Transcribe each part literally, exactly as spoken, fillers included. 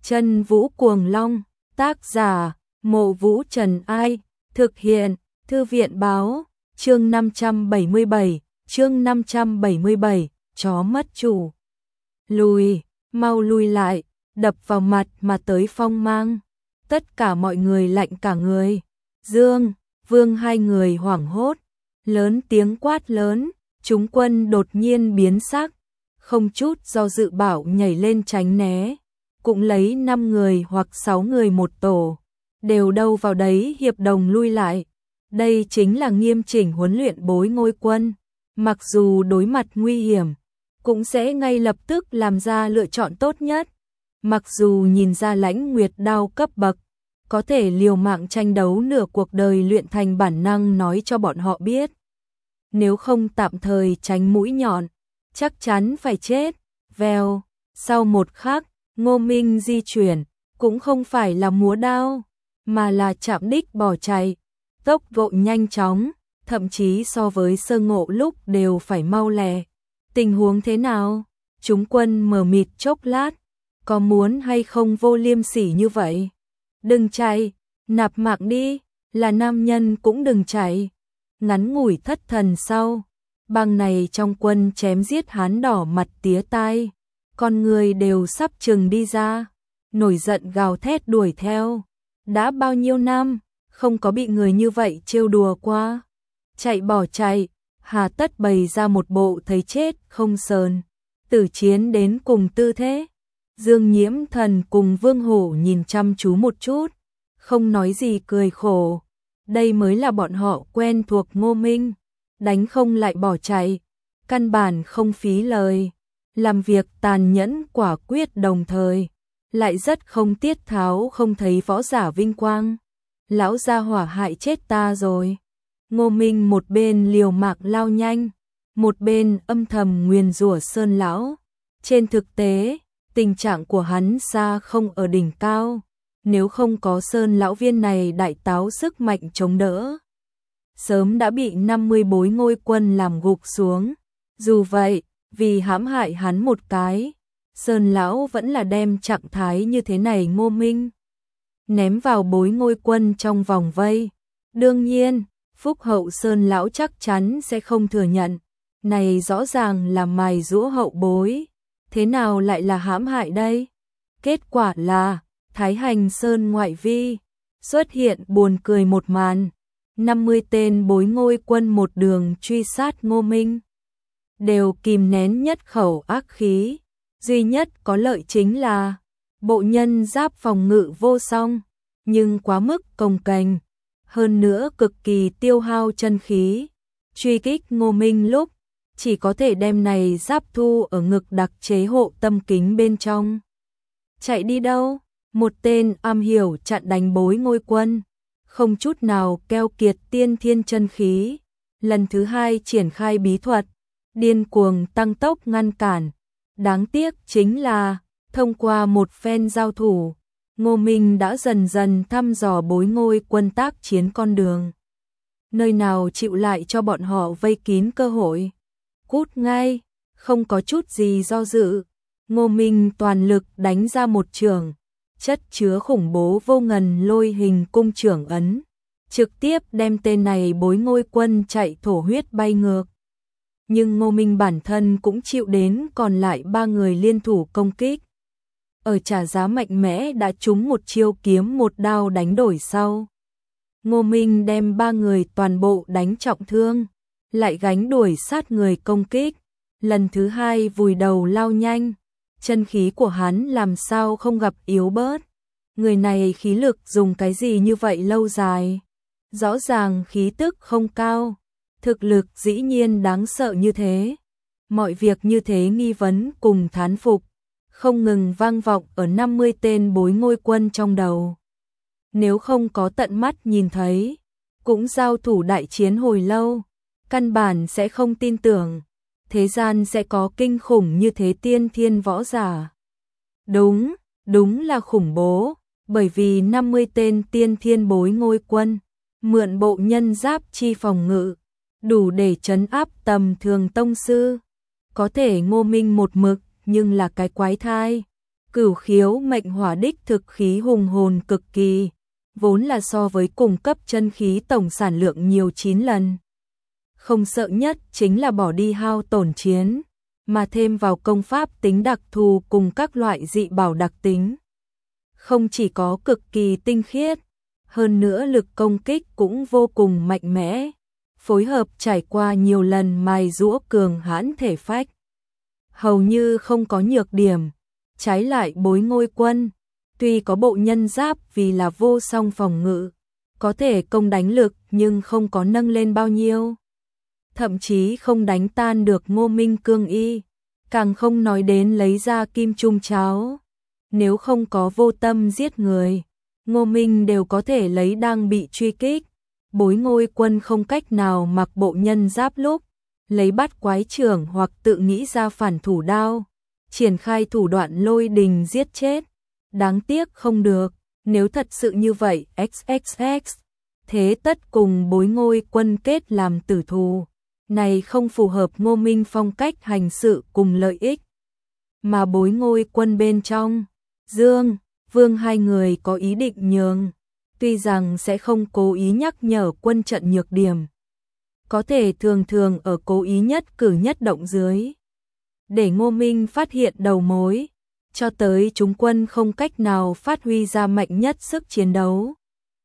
Chân Vũ Cuồng Long, tác giả, Mộ Vũ Trần Ai, thực hiện, Thư viện Báo, chương năm trăm bảy mươi bảy, chương năm trăm bảy mươi bảy, chó mất chủ. Lùi, mau lùi lại, đập vào mặt mà tới phong mang. Tất cả mọi người lạnh cả người. Dương, Vương hai người hoảng hốt, lớn tiếng quát lớn, chúng quân đột nhiên biến sắc, không chút do dự bảo nhảy lên tránh né. Cũng lấy năm người hoặc sáu người một tổ, đều đâu vào đấy hiệp đồng lui lại. Đây chính là nghiêm chỉnh huấn luyện bối ngôi quân, mặc dù đối mặt nguy hiểm, cũng sẽ ngay lập tức làm ra lựa chọn tốt nhất. Mặc dù nhìn ra Lãnh Nguyệt đao cấp bậc, có thể liều mạng tranh đấu nửa cuộc đời luyện thành bản năng nói cho bọn họ biết. Nếu không tạm thời tránh mũi nhọn, chắc chắn phải chết. Vèo, sau một khắc, Ngô Minh di chuyển, cũng không phải là múa đao, mà là chạm đích bỏ chạy, tốc độ nhanh chóng, thậm chí so với Sơ Ngộ lúc đều phải mau lẹ. Tình huống thế nào? Chúng quân mờ mịt chốc lát, có muốn hay không vô liêm sỉ như vậy? Đừng chạy, nạp mạng đi, là nam nhân cũng đừng chạy. Ngắn ngủi thất thần sau, bang này trong quân chém giết hán đỏ mặt tía tai, con người đều sắp chừng đi ra, nổi giận gào thét đuổi theo. Đã bao nhiêu năm, không có bị người như vậy trêu đùa qua. Chạy bỏ chạy, hà tất bày ra một bộ thấy chết không sờn, tử chiến đến cùng tư thế. Dương Nhiễm Thần cùng Vương Hổ nhìn chăm chú một chút, không nói gì cười khổ. Đây mới là bọn họ quen thuộc Ngô Minh, đánh không lại bỏ chạy, căn bản không phí lời, làm việc tàn nhẫn quả quyết đồng thời, lại rất không tiết tháo không thấy võ giả vinh quang. Lão gia hỏa hại chết ta rồi. Ngô Minh một bên liều mạng lao nhanh, một bên âm thầm nguyền rủa Sơn lão. Trên thực tế, tình trạng của hắn xa không ở đỉnh cao, nếu không có Sơn lão viên này đại táo sức mạnh chống đỡ, sớm đã bị năm mươi bối ngôi quân làm gục xuống. Dù vậy, vì hãm hại hắn một cái, Sơn lão vẫn là đem trạng thái như thế này Ngô Minh ném vào bối ngôi quân trong vòng vây. Đương nhiên, phúc hậu Sơn lão chắc chắn sẽ không thừa nhận, này rõ ràng là mài giũa hậu bối, thế nào lại là hãm hại đây? Kết quả là Thái Hành Sơn ngoại vi xuất hiện buồn cười một màn, năm mươi tên bối ngôi quân một đường truy sát Ngô Minh, đều kìm nén nhất khẩu ác khí, duy nhất có lợi chính là bộ nhân giáp phòng ngự vô song, nhưng quá mức cồng kềnh, hơn nữa cực kỳ tiêu hao chân khí. Truy kích Ngô Minh lúc, chỉ có thể đem này giáp thu ở ngực đặc chế hộ tâm kính bên trong. Chạy đi đâu? Một tên am hiểu chặn đánh bối ngôi quân, không chút nào keo kiệt tiên thiên chân khí, lần thứ hai triển khai bí thuật, điên cuồng tăng tốc ngăn cản. Đáng tiếc chính là, thông qua một phen giao thủ, Ngô Minh đã dần dần thăm dò bối ngôi quân tác chiến con đường. Nơi nào chịu lại cho bọn họ vây kín cơ hội. Cút ngay, không có chút gì do dự. Ngô Minh toàn lực đánh ra một chưởng, chất chứa khủng bố vô ngần lôi hình cung chưởng ấn, trực tiếp đem tên này bối ngôi quân chạy thổ huyết bay ngược. Nhưng Ngô Minh bản thân cũng chịu đến còn lại ba người liên thủ công kích. Ở trả giá mạnh mẽ đã trúng một chiêu kiếm một đao đánh đổi sau, Ngô Minh đem ba người toàn bộ đánh trọng thương, lại gánh đuổi sát người công kích, lần thứ hai vùi đầu lao nhanh. Chân khí của hắn làm sao không gặp yếu bớt. Người này khí lực dùng cái gì như vậy lâu dài? Rõ ràng khí tức không cao, thực lực dĩ nhiên đáng sợ như thế. Mọi việc như thế nghi vấn cùng thán phục, không ngừng vang vọng ở năm mươi tên bối ngôi quân trong đầu. Nếu không có tận mắt nhìn thấy, cũng giao thủ đại chiến hồi lâu, căn bản sẽ không tin tưởng thế gian sẽ có kinh khủng như thế tiên thiên võ giả. Đúng, đúng là khủng bố, bởi vì năm mươi tên tiên thiên bối ngôi quân, mượn bộ nhân giáp chi phòng ngự, đủ để trấn áp tầm thường tông sư. Có thể Ngô Minh một mực, nhưng là cái quái thai, Cửu khiếu mệnh hỏa đích thực khí hùng hồn cực kỳ, vốn là so với cùng cấp chân khí tổng sản lượng nhiều chín lần. Không sợ nhất chính là bỏ đi hao tổn chiến, mà thêm vào công pháp tính đặc thù cùng các loại dị bảo đặc tính. Không chỉ có cực kỳ tinh khiết, hơn nữa lực công kích cũng vô cùng mạnh mẽ, phối hợp trải qua nhiều lần mài giũa cường hãn thể phách. Hầu như không có nhược điểm, trái lại Bối Ngôi Quân, tuy có bộ nhân giáp vì là vô song phòng ngự, có thể công đánh lực nhưng không có nâng lên bao nhiêu. Thậm chí không đánh tan được Ngô Minh cương y, càng không nói đến lấy ra kim trung cháo. Nếu không có vô tâm giết người, Ngô Minh đều có thể lấy đang bị truy kích. Bối Ngôi Quân không cách nào mặc bộ nhân giáp lúc, lấy bắt quái trưởng hoặc tự nghĩ ra phản thủ đao, triển khai thủ đoạn lôi đình giết chết. Đáng tiếc không được, nếu thật sự như vậy ích ích ích, thế tất cùng Bối Ngôi Quân kết làm tử thù. Này không phù hợp Ngô Minh phong cách hành sự cùng lợi ích. Mà Bối Ngôi Quân bên trong, Dương, Vương hai người có ý định nhường, tuy rằng sẽ không cố ý nhắc nhở quân trận nhược điểm, có thể thường thường ở cố ý nhất cử nhất động dưới, để Ngô Minh phát hiện đầu mối, cho tới chúng quân không cách nào phát huy ra mạnh nhất sức chiến đấu.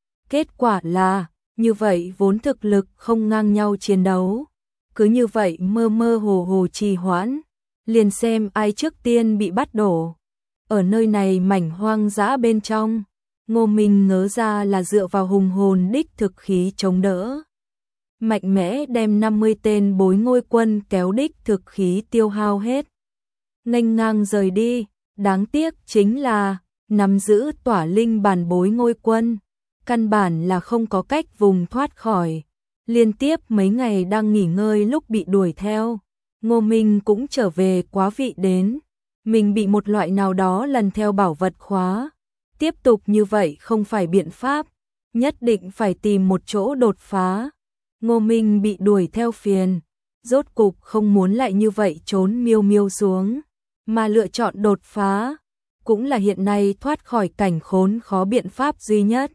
Kết quả là, như vậy vốn thực lực không ngang nhau chiến đấu, cứ như vậy mơ mơ hồ hồ trì hoãn, liền xem ai trước tiên bị bắt đổ. Ở nơi này mảnh hoang dã bên trong, Ngô Minh ngớ ra là dựa vào hùng hồn đích thực khí chống đỡ. Mạnh mẽ đem năm mươi tên Bối Ngôi Quân kéo đích thực khí tiêu hao hết. Nghênh ngang rời đi, đáng tiếc chính là, nắm giữ tỏa linh bản Bối Ngôi Quân, căn bản là không có cách vùng thoát khỏi. Liên tiếp mấy ngày đang nghỉ ngơi lúc bị đuổi theo, Ngô Minh cũng trở về quá vị đến. Mình bị một loại nào đó lần theo bảo vật khóa. Tiếp tục như vậy không phải biện pháp, nhất định phải tìm một chỗ đột phá. Ngô Minh bị đuổi theo phiền, rốt cục không muốn lại như vậy trốn miêu miêu xuống, mà lựa chọn đột phá, cũng là hiện nay thoát khỏi cảnh khốn khó biện pháp duy nhất.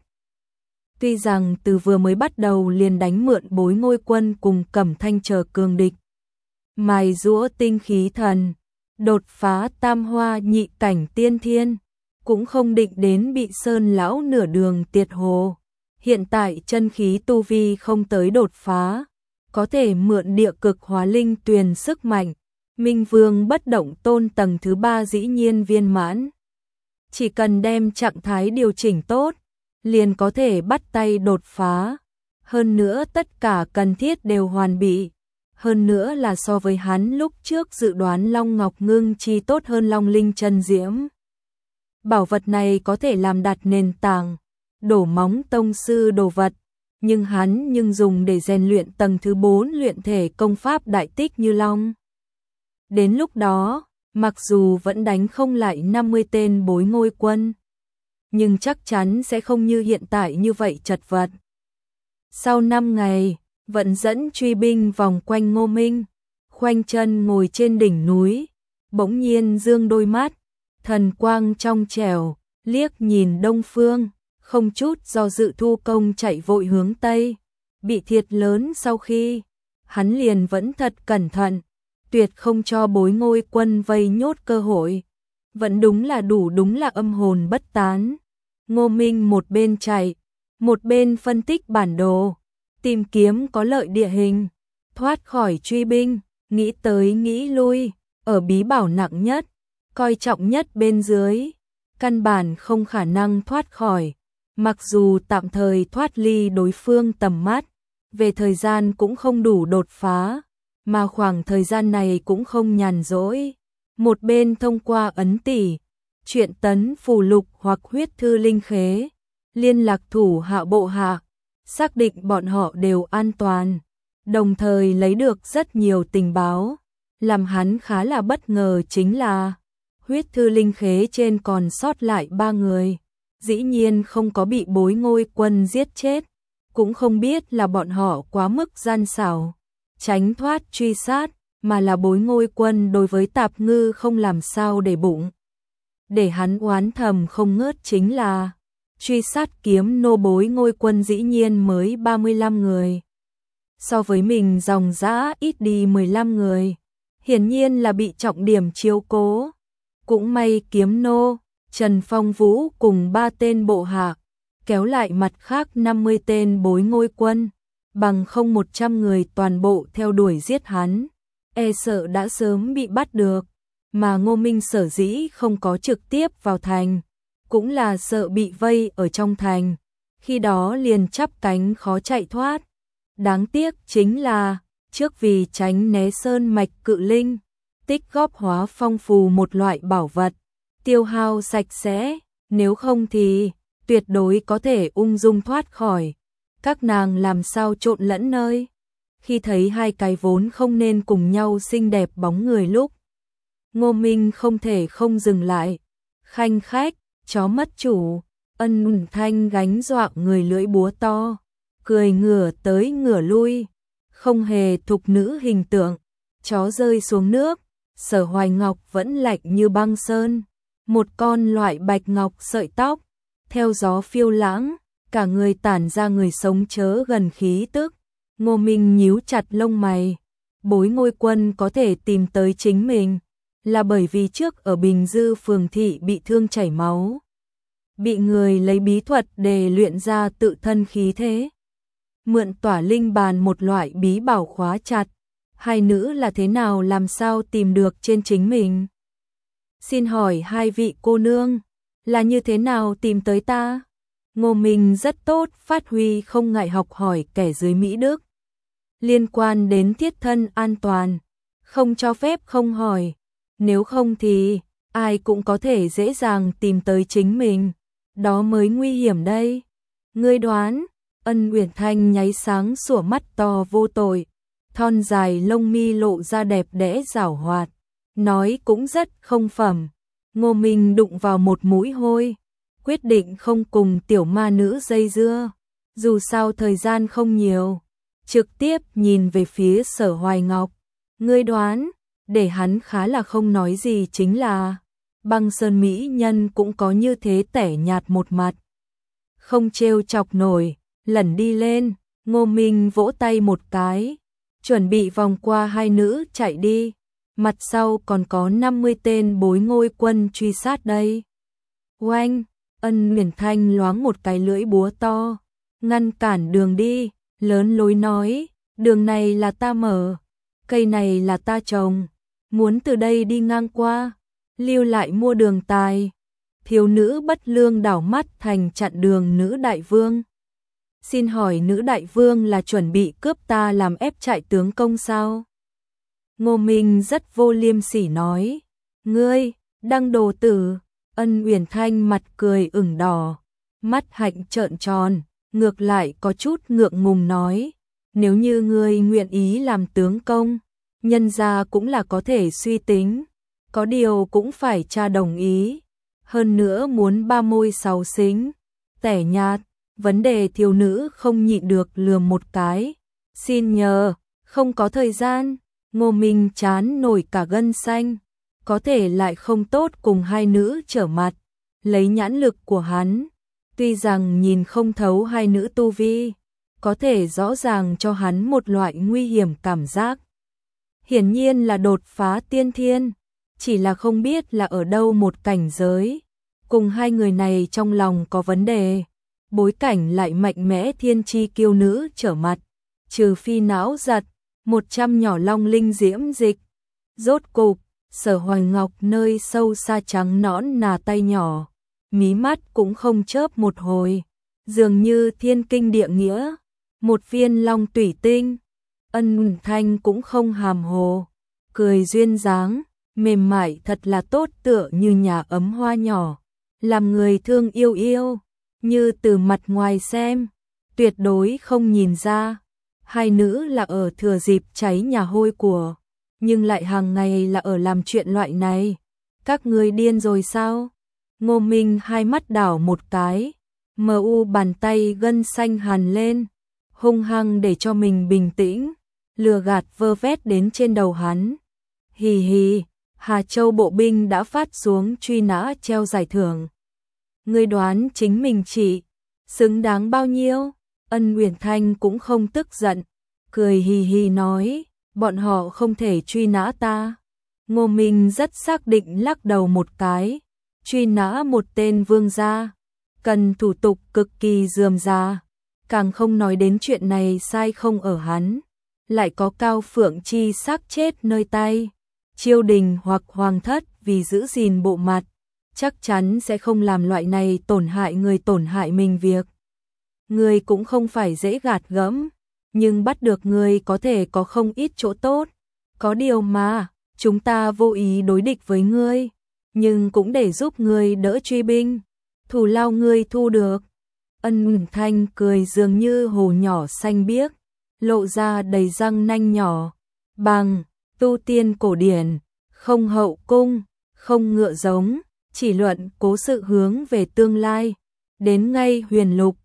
Tuy rằng từ vừa mới bắt đầu liền đánh mượn Bối Ngôi Quân cùng Cẩm Thanh chờ cường địch, mài giũa tinh khí thần, đột phá tam hoa nhị cảnh tiên thiên, cũng không định đến bị Sơn lão nửa đường tiệt hồ. Hiện tại chân khí tu vi không tới đột phá, có thể mượn địa cực hóa linh tuyền sức mạnh. Minh Vương bất động tôn tầng thứ ba dĩ nhiên viên mãn. Chỉ cần đem trạng thái điều chỉnh tốt, liền có thể bắt tay đột phá. Hơn nữa tất cả cần thiết đều hoàn bị. Hơn nữa là so với hắn lúc trước dự đoán Long Ngọc Ngưng chi tốt hơn Long Linh Chân Diễm. Bảo vật này có thể làm đặt nền tảng, đổ móng tông sư đồ vật, nhưng hắn nhưng dùng để rèn luyện tầng thứ bốn luyện thể công pháp đại tích như Long. Đến lúc đó, mặc dù vẫn đánh không lại năm mươi tên Bối Ngôi Quân, nhưng chắc chắn sẽ không như hiện tại như vậy chật vật. Sau năm ngày, vận dẫn truy binh vòng quanh Ngô Minh, khoanh chân ngồi trên đỉnh núi, bỗng nhiên dương đôi mắt, thần quang trong trẻo, liếc nhìn đông phương, không chút do dự thu công chạy vội hướng tây. Bị thiệt lớn sau khi, hắn liền vẫn thật cẩn thận, tuyệt không cho Bối Ngôi Quân vây nhốt cơ hội. Vẫn đúng là đủ đúng là âm hồn bất tán. Ngô Minh một bên chạy, một bên phân tích bản đồ, tìm kiếm có lợi địa hình, thoát khỏi truy binh, nghĩ tới nghĩ lui, ở bí bảo nặng nhất, coi trọng nhất bên dưới, căn bản không khả năng thoát khỏi. Mặc dù tạm thời thoát ly đối phương tầm mắt, về thời gian cũng không đủ đột phá, mà khoảng thời gian này cũng không nhàn rỗi. Một bên thông qua ấn tỷ, truyện tấn phù lục hoặc huyết thư linh khế, liên lạc thủ hạ bộ hạ, xác định bọn họ đều an toàn, đồng thời lấy được rất nhiều tình báo. Làm hắn khá là bất ngờ chính là, huyết thư linh khế trên còn sót lại ba người, dĩ nhiên không có bị Bối Ngôi Quân giết chết, cũng không biết là bọn họ quá mức gian xảo, tránh thoát truy sát, mà là Bối Ngôi Quân đối với tạp ngư không làm sao để bụng. để hắn oán thầm không ngớt chính là truy sát kiếm nô bối Ngôi Quân dĩ nhiên mới ba mươi lăm người. So với mình dòng dã ít đi mười lăm người, hiển nhiên là bị trọng điểm chiếu cố. Cũng may kiếm nô, Trần Phong Vũ cùng ba tên bộ hạ, kéo lại mặt khác năm mươi tên bối Ngôi Quân, bằng không một trăm người toàn bộ theo đuổi giết hắn, e sợ đã sớm bị bắt được. Mà Ngô Minh sở dĩ không có trực tiếp vào thành, cũng là sợ bị vây ở trong thành, khi đó liền chắp cánh khó chạy thoát. Đáng tiếc chính là, trước vì tránh né sơn mạch cự linh, tích góp hóa phong phù một loại bảo vật, tiêu hao sạch sẽ, nếu không thì tuyệt đối có thể ung dung thoát khỏi. Các nàng làm sao trộn lẫn nơi. Khi thấy hai cái vốn không nên cùng nhau xinh đẹp bóng người lúc, Ngô Minh không thể không dừng lại. Khanh khách, chó mất chủ, Ân Thanh gánh doạng người lưỡi búa to, cười ngửa tới ngửa lui, không hề thục nữ hình tượng. Chó rơi xuống nước, Sở Hoài Ngọc vẫn lạnh như băng sơn, một con loại bạch ngọc sợi tóc, theo gió phiêu lãng, cả người tản ra người sống chớ gần khí tức. Ngô Minh nhíu chặt lông mày, bối Ngôi Quân có thể tìm tới chính mình, là bởi vì trước ở Bình Dư phường thị bị thương chảy máu, bị người lấy bí thuật để luyện ra tự thân khí thế, mượn tỏa linh bàn một loại bí bảo khóa chặt. Hai nữ là thế nào làm sao tìm được trên chính mình? Xin hỏi hai vị cô nương, là như thế nào tìm tới ta? Ngô Minh rất tốt, phát huy không ngại học hỏi kẻ dưới Mỹ Đức. Liên quan đến thiết thân an toàn, không cho phép không hỏi, nếu không thì ai cũng có thể dễ dàng tìm tới chính mình, đó mới nguy hiểm đây. Ngươi đoán? Ân Uyển Thanh nháy sáng sủa mắt to vô tội, thon dài lông mi lộ ra đẹp đẽ giảo hoạt, nói cũng rất không phẩm. Ngô Minh đụng vào một mũi hôi, quyết định không cùng tiểu ma nữ dây dưa, dù sao thời gian không nhiều, trực tiếp nhìn về phía Sở Hoài Ngọc. Ngươi đoán? Để hắn khá là không nói gì chính là, Băng Sơn mỹ nhân cũng có như thế tẻ nhạt một mặt, không trêu chọc nổi. Lẩn đi lên, Ngô Minh vỗ tay một cái, chuẩn bị vòng qua hai nữ chạy đi, mặt sau còn có năm mươi tên bối Ngôi Quân truy sát đây. Oanh, Ân Uyển Thanh loáng một cái lưỡi búa to, ngăn cản đường đi, lớn lối nói, đường này là ta mở, cây này là ta trồng, muốn từ đây đi ngang qua, lưu lại mua đường tài. Thiếu nữ bất lương đảo mắt thành chặn đường nữ đại vương. Xin hỏi nữ đại vương là chuẩn bị cướp ta làm ép trại tướng công sao? Ngô Minh rất vô liêm sỉ nói. Ngươi, đăng đồ tử. Ân Uyển Thanh mặt cười ửng đỏ, mắt hạnh trợn tròn, ngược lại có chút ngượng ngùng nói. Nếu như ngươi nguyện ý làm tướng công, nhân gia cũng là có thể suy tính, có điều cũng phải cha đồng ý. Hơn nữa muốn ba môi sáu xính, tẻ nhạt. Vấn đề thiếu nữ không nhịn được lườm một cái. Xin nhờ, không có thời gian. Ngô Minh chán nổi cả gân xanh, có thể lại không tốt cùng hai nữ trở mặt. Lấy nhãn lực của hắn, tuy rằng nhìn không thấu hai nữ tu vi, có thể rõ ràng cho hắn một loại nguy hiểm cảm giác. Hiển nhiên là đột phá tiên thiên, chỉ là không biết là ở đâu một cảnh giới. Cùng hai người này trong lòng có vấn đề, bối cảnh lại mạnh mẽ thiên chi kiêu nữ trở mặt, trừ phi não giật, một trăm nhỏ long linh diễm dịch. Rốt cục, Sở Hoài Ngọc nơi sâu xa trắng nõn nà tay nhỏ, mí mắt cũng không chớp một hồi, dường như thiên kinh địa nghĩa, một viên long tủy tinh. Ân Thanh cũng không hàm hồ, cười duyên dáng, mềm mại thật là tốt, tựa như nhà ấm hoa nhỏ, làm người thương yêu yêu. Như từ mặt ngoài xem, tuyệt đối không nhìn ra hai nữ là ở thừa dịp cháy nhà hôi của, nhưng lại hàng ngày là ở làm chuyện loại này. Các ngươi điên rồi sao? Ngô Minh hai mắt đảo một cái, mờ u bàn tay gân xanh hằn lên, hung hăng để cho mình bình tĩnh, lừa gạt vơ vét đến trên đầu hắn. Hì hì, Hà Châu bộ binh đã phát xuống truy nã treo giải thưởng. Ngươi đoán chính mình chỉ xứng đáng bao nhiêu? Ân Uyển Thanh cũng không tức giận, cười hì hì nói, bọn họ không thể truy nã ta. Ngô Minh rất xác định lắc đầu một cái, truy nã một tên vương gia, cần thủ tục cực kỳ rườm rà, càng không nói đến chuyện này sai không ở hắn, lại có Cao Phượng Chi xác chết nơi tay. Triều đình hoặc hoàng thất vì giữ gìn bộ mặt, chắc chắn sẽ không làm loại này tổn hại người tổn hại mình việc. Ngươi cũng không phải dễ gạt gẫm, nhưng bắt được ngươi có thể có không ít chỗ tốt. Có điều mà, chúng ta vô ý đối địch với ngươi, nhưng cũng để giúp ngươi đỡ truy binh, thù lao ngươi thu được. Ân Uyển Thanh cười dường như hồ nhỏ xanh biếc, lộ ra đầy răng nanh nhỏ, bằng tu tiên cổ điển, không hậu cung, không ngựa giống, chỉ luận cố sự hướng về tương lai, đến ngay huyền lục,